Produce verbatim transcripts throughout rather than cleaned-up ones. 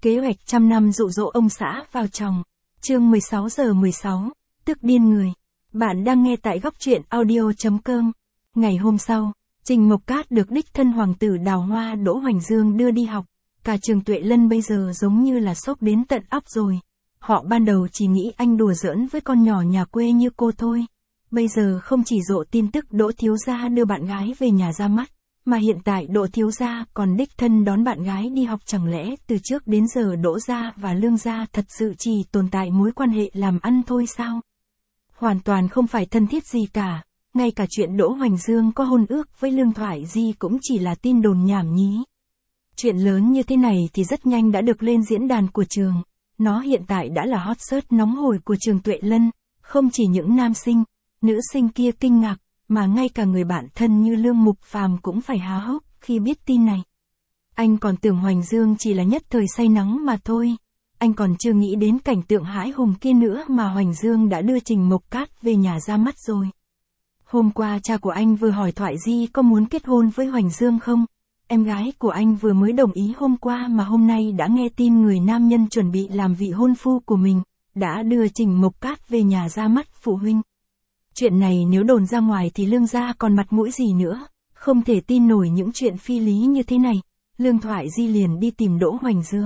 Kế hoạch trăm năm dụ dỗ ông xã vào chồng. Chương mười sáu giờ mười sáu, tức điên người. Bạn đang nghe tại góc truyện audio chấm com. Ngày hôm sau, Trình Mộc Cát được đích thân hoàng tử Đào Hoa Đỗ Hoành Dương đưa đi học. Cả trường Tuệ Lân bây giờ giống như là sốc đến tận óc rồi. Họ ban đầu chỉ nghĩ anh đùa giỡn với con nhỏ nhà quê như cô thôi. Bây giờ không chỉ rộ tin tức Đỗ thiếu gia đưa bạn gái về nhà ra mắt, mà hiện tại Đỗ thiếu gia còn đích thân đón bạn gái đi học. Chẳng lẽ từ trước đến giờ Đỗ gia và Lương gia thật sự chỉ tồn tại mối quan hệ làm ăn thôi sao? Hoàn toàn không phải thân thiết gì cả, ngay cả chuyện Đỗ Hoành Dương có hôn ước với Lương Thoại Di cũng chỉ là tin đồn nhảm nhí. Chuyện lớn như thế này thì rất nhanh đã được lên diễn đàn của trường. Nó hiện tại đã là hot search nóng hổi của trường Tuệ Lân, không chỉ những nam sinh, nữ sinh kia kinh ngạc, mà ngay cả người bạn thân như Lương Mục Phàm cũng phải há hốc khi biết tin này. Anh còn tưởng Hoành Dương chỉ là nhất thời say nắng mà thôi. Anh còn chưa nghĩ đến cảnh tượng hãi hùng kia nữa mà Hoành Dương đã đưa Trình Mộc Cát về nhà ra mắt rồi. Hôm qua cha của anh vừa hỏi Thoại Di có muốn kết hôn với Hoành Dương không? Em gái của anh vừa mới đồng ý hôm qua mà hôm nay đã nghe tin người nam nhân chuẩn bị làm vị hôn phu của mình, đã đưa Trình Mộc Cát về nhà ra mắt phụ huynh. Chuyện này nếu đồn ra ngoài thì Lương gia còn mặt mũi gì nữa, không thể tin nổi những chuyện phi lý như thế này. Lương Thoại Di liền đi tìm Đỗ Hoành Dương.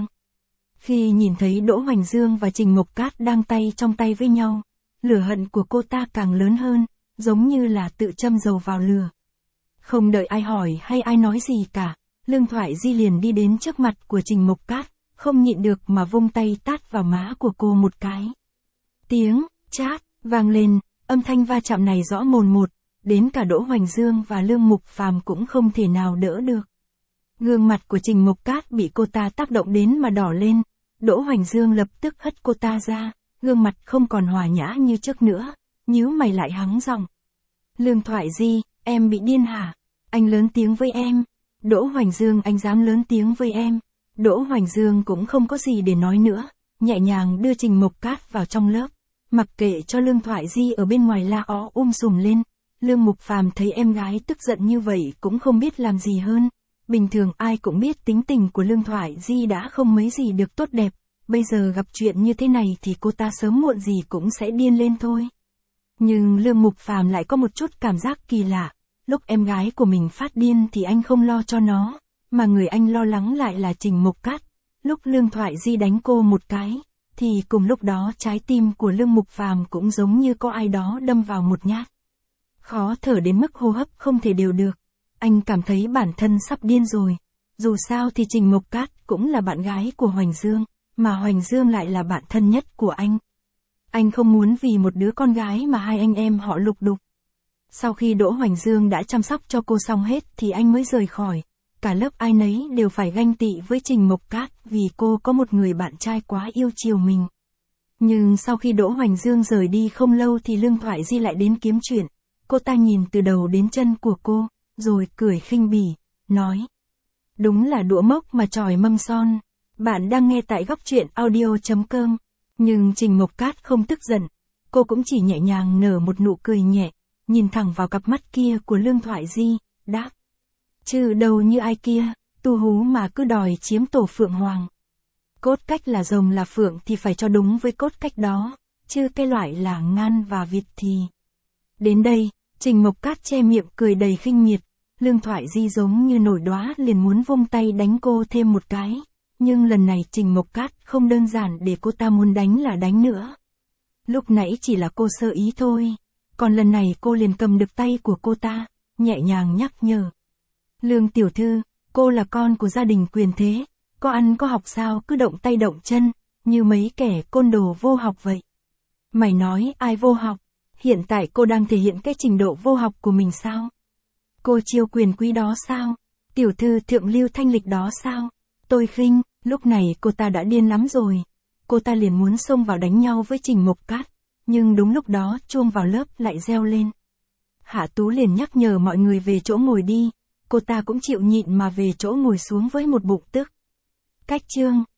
Khi nhìn thấy Đỗ Hoành Dương và Trình Mộc Cát đang tay trong tay với nhau, lửa hận của cô ta càng lớn hơn, giống như là tự châm dầu vào lửa. Không đợi ai hỏi hay ai nói gì cả, Lương Thoại Di liền đi đến trước mặt của Trình Mộc Cát, không nhịn được mà vung tay tát vào má của cô một cái. Tiếng chát vang lên, âm thanh va chạm này rõ mồn một, đến cả Đỗ Hoành Dương và Lương Mục Phàm cũng không thể nào đỡ được. Gương mặt của Trình Mộc Cát bị cô ta tác động đến mà đỏ lên, Đỗ Hoành Dương lập tức hất cô ta ra, gương mặt không còn hòa nhã như trước nữa, nhíu mày lại hắng giọng. Lương Thoại Di, em bị điên hả? Anh lớn tiếng với em. Đỗ Hoành Dương, anh dám lớn tiếng với em? Đỗ Hoành Dương cũng không có gì để nói nữa, nhẹ nhàng đưa Trình Mộc Cát vào trong lớp, mặc kệ cho Lương Thoại Di ở bên ngoài la ó um sùm lên. Lương Mục Phàm thấy em gái tức giận như vậy cũng không biết làm gì hơn. Bình thường ai cũng biết tính tình của Lương Thoại Di đã không mấy gì được tốt đẹp, bây giờ gặp chuyện như thế này thì cô ta sớm muộn gì cũng sẽ điên lên thôi. Nhưng Lương Mục Phàm lại có một chút cảm giác kỳ lạ, lúc em gái của mình phát điên thì anh không lo cho nó, mà người anh lo lắng lại là Trình Mộc Cát. Lúc Lương Thoại Di đánh cô một cái, thì cùng lúc đó trái tim của Lương Mục Phàm cũng giống như có ai đó đâm vào một nhát. Khó thở đến mức hô hấp không thể đều được. Anh cảm thấy bản thân sắp điên rồi. Dù sao thì Trình Mộc Cát cũng là bạn gái của Hoành Dương, mà Hoành Dương lại là bạn thân nhất của anh. Anh không muốn vì một đứa con gái mà hai anh em họ lục đục. Sau khi Đỗ Hoành Dương đã chăm sóc cho cô xong hết thì anh mới rời khỏi. Cả lớp ai nấy đều phải ganh tị với Trình Mộc Cát vì cô có một người bạn trai quá yêu chiều mình. Nhưng sau khi Đỗ Hoành Dương rời đi không lâu thì Lương Thoại Di lại đến kiếm chuyện. Cô ta nhìn từ đầu đến chân của cô, rồi cười khinh bỉ, nói. Đúng là đũa mốc mà chòi mâm son. Bạn đang nghe tại góc truyện audio chấm com. Nhưng Trình Mộc Cát không tức giận. Cô cũng chỉ nhẹ nhàng nở một nụ cười nhẹ, nhìn thẳng vào cặp mắt kia của Lương Thoại Di, đáp. Chứ đâu như ai kia, tu hú mà cứ đòi chiếm tổ Phượng Hoàng. Cốt cách là rồng là phượng thì phải cho đúng với cốt cách đó, chứ cái loại là ngan và vịt thì... Đến đây, Trình Mộc Cát che miệng cười đầy khinh miệt. Lương Thoại Di giống như nổi đóa liền muốn vung tay đánh cô thêm một cái. Nhưng lần này Trình Mộc Cát không đơn giản để cô ta muốn đánh là đánh nữa. Lúc nãy chỉ là cô sơ ý thôi. Còn lần này cô liền cầm được tay của cô ta, nhẹ nhàng nhắc nhở. Lương tiểu thư, cô là con của gia đình quyền thế. Có ăn có học sao cứ động tay động chân, như mấy kẻ côn đồ vô học vậy. Mày nói ai vô học? Hiện tại cô đang thể hiện cái trình độ vô học của mình sao? Cô chiêu quyền quý đó sao? Tiểu thư thượng lưu thanh lịch đó sao? Tôi khinh. Lúc này cô ta đã điên lắm rồi. Cô ta liền muốn xông vào đánh nhau với Trình Mộc Cát. Nhưng đúng lúc đó chuông vào lớp lại reo lên. Hạ Tú liền nhắc nhở mọi người về chỗ ngồi đi. Cô ta cũng chịu nhịn mà về chỗ ngồi xuống với một bụng tức. Cách chương.